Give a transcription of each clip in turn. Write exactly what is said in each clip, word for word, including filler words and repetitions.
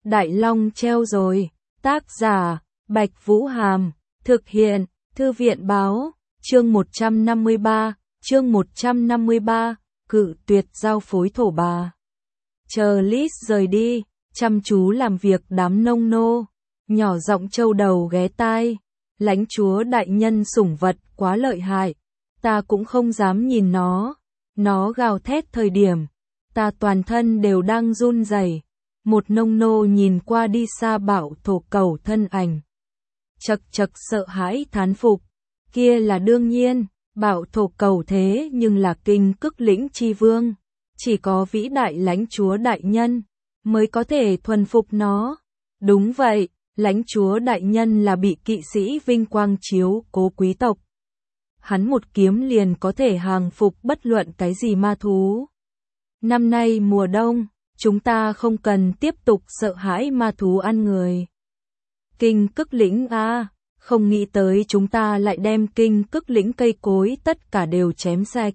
Đại Long treo rồi. Tác giả, Bạch Vũ Hàm. Thực hiện, Thư viện Báo. Chương một trăm năm mươi ba. Chương một trăm năm mươi ba. Cự tuyệt giao phối thổ bà. Chờ Liz rời đi, chăm chú làm việc đám nông nô. Nhỏ giọng trâu đầu ghé tai. Lãnh chúa đại nhân sủng vật quá lợi hại. Ta cũng không dám nhìn nó. Nó gào thét thời điểm. Ta toàn thân đều đang run rẩy. Một nông nô nhìn qua đi xa bảo thổ cầu thân ảnh. Chật chật sợ hãi thán phục. Kia là đương nhiên, bảo thổ cầu thế nhưng là kinh cức lĩnh chi vương. Chỉ có vĩ đại lãnh chúa đại nhân mới có thể thuần phục nó. Đúng vậy, lãnh chúa đại nhân là bị kỵ sĩ vinh quang chiếu cố quý tộc. Hắn một kiếm liền có thể hàng phục bất luận cái gì ma thú. Năm nay mùa đông, chúng ta không cần tiếp tục sợ hãi ma thú ăn người. Kinh cức lĩnh a, không nghĩ tới chúng ta lại đem kinh cức lĩnh cây cối tất cả đều chém sạch.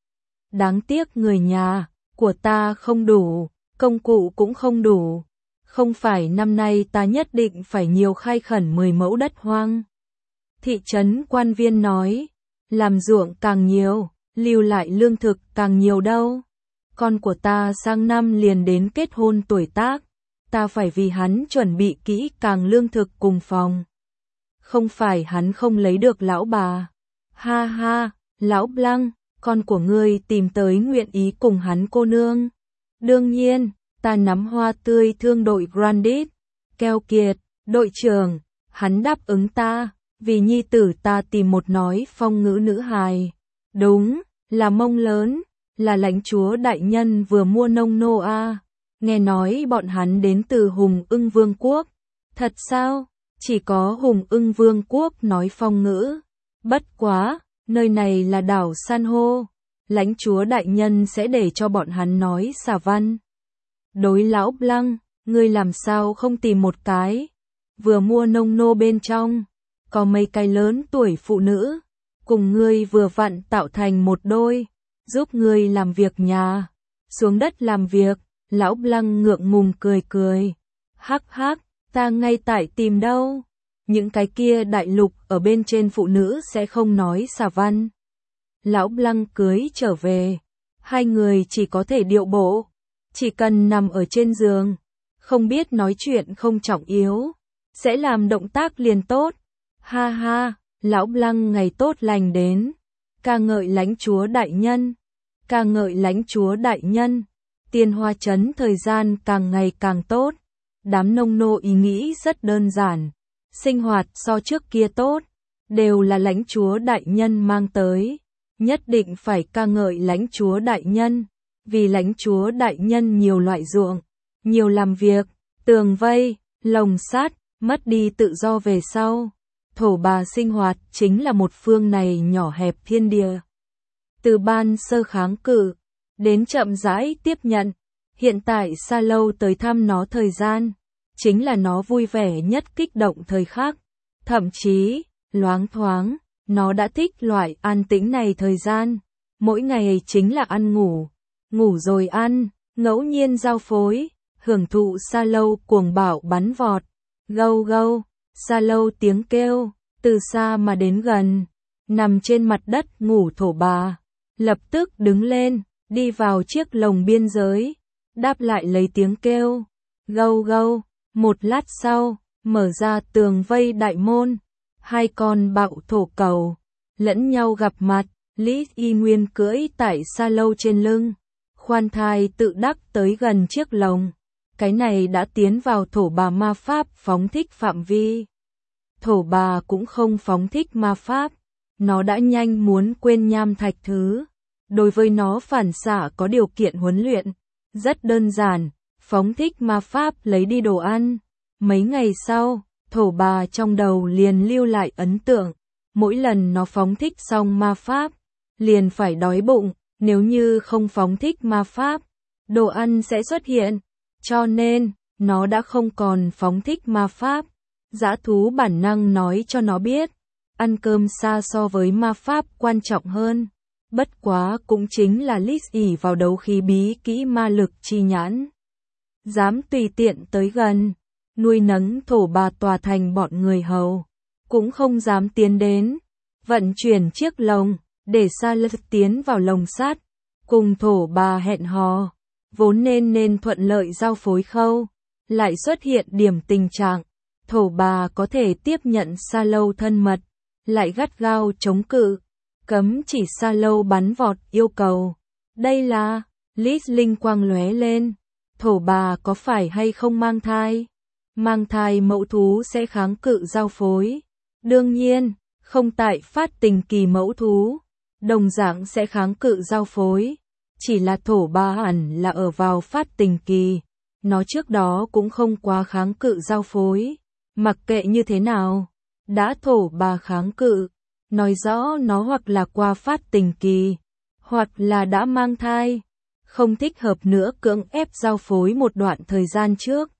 Đáng tiếc người nhà của ta không đủ, công cụ cũng không đủ. Không phải năm nay ta nhất định phải nhiều khai khẩn mười mẫu đất hoang. Thị trấn quan viên nói, làm ruộng càng nhiều, lưu lại lương thực càng nhiều đâu. Con của ta sang năm liền đến kết hôn tuổi tác, ta phải vì hắn chuẩn bị kỹ càng lương thực cùng phòng. Không phải hắn không lấy được lão bà. Ha ha, lão Blanc, con của ngươi tìm tới nguyện ý cùng hắn cô nương. Đương nhiên, ta nắm hoa tươi thương đội Grandit, keo kiệt, đội trưởng, hắn đáp ứng ta, vì nhi tử ta tìm một nói phong ngữ nữ hài. Đúng, là mông lớn, là lãnh chúa đại nhân vừa mua nông nô a. Nghe nói bọn hắn đến từ Hùng Ưng Vương quốc. Thật sao? Chỉ có Hùng Ưng Vương quốc nói phong ngữ. Bất quá, nơi này là đảo san hô. Lãnh chúa đại nhân sẽ để cho bọn hắn nói xà văn. Đối lão Blanc, ngươi làm sao không tìm một cái? Vừa mua nông nô bên trong, có mấy cái lớn tuổi phụ nữ, cùng ngươi vừa vặn tạo thành một đôi, giúp ngươi làm việc nhà. Xuống đất làm việc, lão Blanc ngượng ngùng cười cười. Hắc hắc, ta ngay tại tìm đâu. Những cái kia đại lục ở bên trên phụ nữ sẽ không nói xà văn. Lão Blanc cưới trở về, hai người chỉ có thể điệu bộ, chỉ cần nằm ở trên giường, không biết nói chuyện không trọng yếu, sẽ làm động tác liền tốt. Ha ha, lão Blanc ngày tốt lành đến, ca ngợi lãnh chúa đại nhân, ca ngợi lãnh chúa đại nhân. Tiên Hoa trấn thời gian càng ngày càng tốt, đám nông nô ý nghĩ rất đơn giản, sinh hoạt so trước kia tốt, đều là lãnh chúa đại nhân mang tới. Nhất định phải ca ngợi lãnh chúa đại nhân, vì lãnh chúa đại nhân nhiều loại ruộng, nhiều làm việc, tường vây, lồng sắt, mất đi tự do về sau. Thổ bà sinh hoạt chính là một phương này nhỏ hẹp thiên địa. Từ ban sơ kháng cự, đến chậm rãi tiếp nhận, hiện tại Sa Lâu tới thăm nó thời gian, chính là nó vui vẻ nhất kích động thời khắc, thậm chí, loáng thoáng. Nó đã thích loại an tĩnh này thời gian, mỗi ngày chính là ăn ngủ, ngủ rồi ăn, ngẫu nhiên giao phối, hưởng thụ Sa Lâu cuồng bạo bắn vọt, gâu gâu, Sa Lâu tiếng kêu, từ xa mà đến gần, nằm trên mặt đất ngủ thổ bà, lập tức đứng lên, đi vào chiếc lồng biên giới, đáp lại lấy tiếng kêu, gâu gâu, một lát sau, mở ra tường vây đại môn. Hai con bạo thổ cầu, lẫn nhau gặp mặt, Lý Y Nguyên cưỡi tại Sa Lâu trên lưng, khoan thai tự đắc tới gần chiếc lồng. Cái này đã tiến vào thổ bà ma pháp phóng thích phạm vi. Thổ bà cũng không phóng thích ma pháp, nó đã nhanh muốn quên nham thạch thứ. Đối với nó phản xạ có điều kiện huấn luyện, rất đơn giản, phóng thích ma pháp lấy đi đồ ăn. Mấy ngày sau, thổ bà trong đầu liền lưu lại ấn tượng, mỗi lần nó phóng thích xong ma pháp, liền phải đói bụng, nếu như không phóng thích ma pháp, đồ ăn sẽ xuất hiện, cho nên, nó đã không còn phóng thích ma pháp. Dã thú bản năng nói cho nó biết, ăn cơm xa so với ma pháp quan trọng hơn, bất quá cũng chính là Liz ỉ vào đấu khí bí kỹ ma lực chi nhãn. Dám tùy tiện tới gần, nuôi nấng thổ bà tòa thành bọn người hầu, cũng không dám tiến đến, vận chuyển chiếc lồng, để Sa Lật tiến vào lồng sắt, cùng thổ bà hẹn hò, vốn nên nên thuận lợi giao phối khâu, lại xuất hiện điểm tình trạng, thổ bà có thể tiếp nhận Sa Lâu thân mật, lại gắt gao chống cự, cấm chỉ Sa Lâu bắn vọt yêu cầu. Đây là, Lít linh quang lóe lên, thổ bà có phải hay không mang thai? Mang thai mẫu thú sẽ kháng cự giao phối. Đương nhiên, không tại phát tình kỳ mẫu thú, đồng dạng sẽ kháng cự giao phối. Chỉ là thổ bà hẳn là ở vào phát tình kỳ, nó trước đó cũng không quá kháng cự giao phối. Mặc kệ như thế nào, đã thổ bà kháng cự, nói rõ nó hoặc là qua phát tình kỳ, hoặc là đã mang thai, không thích hợp nữa cưỡng ép giao phối một đoạn thời gian trước.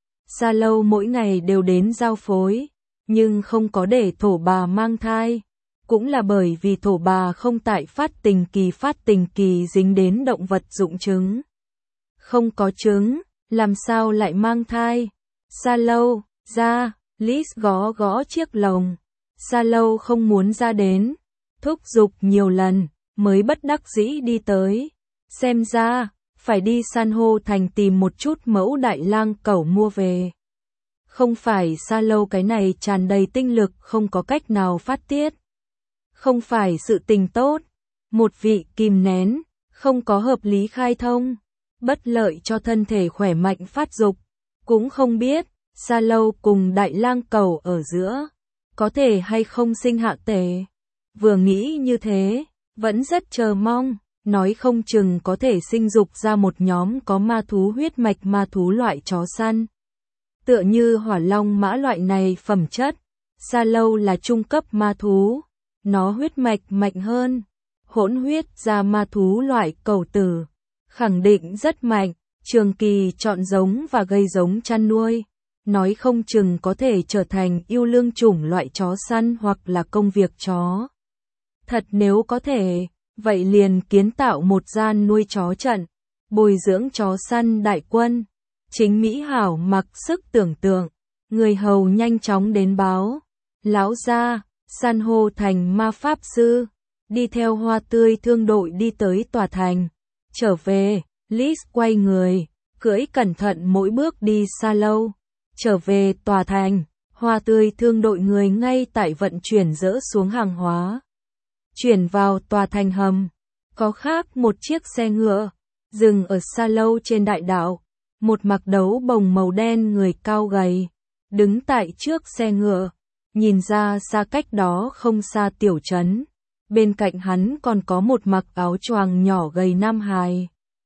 Sa Lâu mỗi ngày đều đến giao phối, nhưng không có để thổ bà mang thai, cũng là bởi vì thổ bà không tại phát tình kỳ phát tình kỳ dính đến động vật dụng trứng. Không có trứng, làm sao lại mang thai? Sa Lâu, ra, Lít gõ gõ chiếc lồng. Sa Lâu không muốn ra đến, thúc giục nhiều lần, mới bất đắc dĩ đi tới. Xem ra, phải đi san hô thành tìm một chút mẫu đại lang cẩu mua về. Không phải Sa Lâu cái này tràn đầy tinh lực không có cách nào phát tiết. Không phải sự tình tốt, một vị kìm nén, không có hợp lý khai thông, bất lợi cho thân thể khỏe mạnh phát dục. Cũng không biết, Sa Lâu cùng đại lang cẩu ở giữa, có thể hay không sinh hạ tể. Vừa nghĩ như thế, vẫn rất chờ mong, nói không chừng có thể sinh dục ra một nhóm có ma thú huyết mạch ma thú loại chó săn. Tựa như hỏa long mã loại này phẩm chất, Sa Lâu là trung cấp ma thú, nó huyết mạch mạnh hơn, hỗn huyết ra ma thú loại cẩu tử, khẳng định rất mạnh, trường kỳ chọn giống và gây giống chăn nuôi, nói không chừng có thể trở thành yêu lương chủng loại chó săn hoặc là công việc chó. Thật nếu có thể, vậy liền kiến tạo một gian nuôi chó trận, bồi dưỡng chó săn đại quân. Chính Mỹ Hảo mặc sức tưởng tượng, người hầu nhanh chóng đến báo. Lão gia, san hô thành ma pháp sư, đi theo hoa tươi thương đội đi tới tòa thành. Trở về, Liz quay người, cưỡi cẩn thận mỗi bước đi Sa Lâu. Trở về tòa thành, hoa tươi thương đội người ngay tại vận chuyển dỡ xuống hàng hóa. Chuyển vào tòa thành hầm, có khác một chiếc xe ngựa, dừng ở Sa Lâu trên đại đạo. Một mặc đấu bồng màu đen người cao gầy, đứng tại trước xe ngựa, nhìn ra xa cách đó không xa tiểu trấn. Bên cạnh hắn còn có một mặc áo choàng nhỏ gầy nam hài.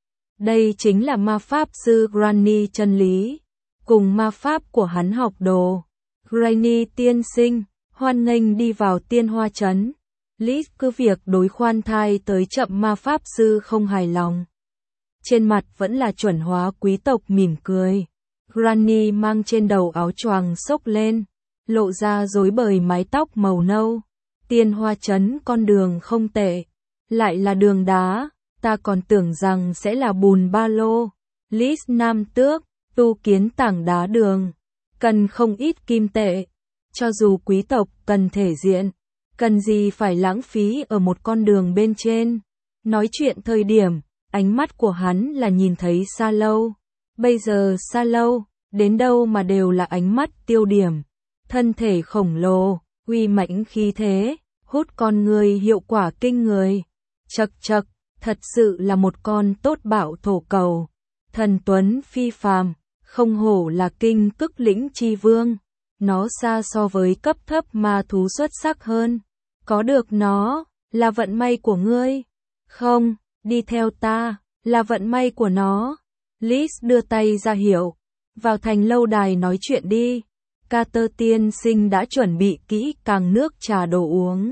Đây chính là ma pháp sư Granny chân lý, cùng ma pháp của hắn học đồ. Granny tiên sinh, hoan nghênh đi vào tiên hoa trấn. Liz cứ việc đối khoan thai tới chậm ma pháp sư không hài lòng. Trên mặt vẫn là chuẩn hóa quý tộc mỉm cười. Granny mang trên đầu áo choàng xốc lên, lộ ra rối bời mái tóc màu nâu. Tiên hoa trấn con đường không tệ, lại là đường đá, ta còn tưởng rằng sẽ là bùn ba lô. Liz nam tước, tu kiến tảng đá đường, cần không ít kim tệ. Cho dù quý tộc cần thể diện, cần gì phải lãng phí ở một con đường bên trên. Nói chuyện thời điểm, ánh mắt của hắn là nhìn thấy Sa Lâu. Bây giờ Sa Lâu, đến đâu mà đều là ánh mắt tiêu điểm. Thân thể khổng lồ, uy mãnh khí thế, hút con người hiệu quả kinh người. Chật chật, thật sự là một con tốt bạo thổ cầu. Thần tuấn phi phàm, không hổ là kinh cức lĩnh chi vương. Nó xa so với cấp thấp ma thú xuất sắc hơn. Có được nó, là vận may của ngươi. Không, đi theo ta, là vận may của nó. Liz đưa tay ra hiệu. Vào thành lâu đài nói chuyện đi. Carter tiên sinh đã chuẩn bị kỹ càng nước trà đồ uống.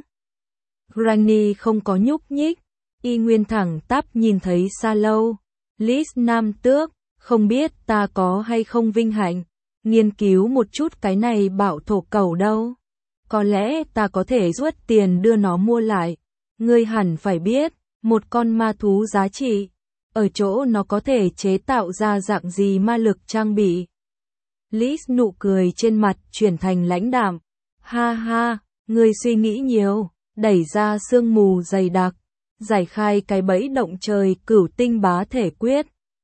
Granny không có nhúc nhích, y nguyên thẳng tắp nhìn thấy Sa Lâu. Liz nam tước, không biết ta có hay không vinh hạnh, nghiên cứu một chút cái này bảo thổ cầu đâu. Có lẽ ta có thể rút tiền đưa nó mua lại. Ngươi hẳn phải biết, một con ma thú giá trị, ở chỗ nó có thể chế tạo ra dạng gì ma lực trang bị. Lý nụ cười trên mặt chuyển thành lãnh đạm. Ha ha, ngươi suy nghĩ nhiều, đẩy ra sương mù dày đặc, giải khai cái bẫy động trời cửu tinh bá thể quyết.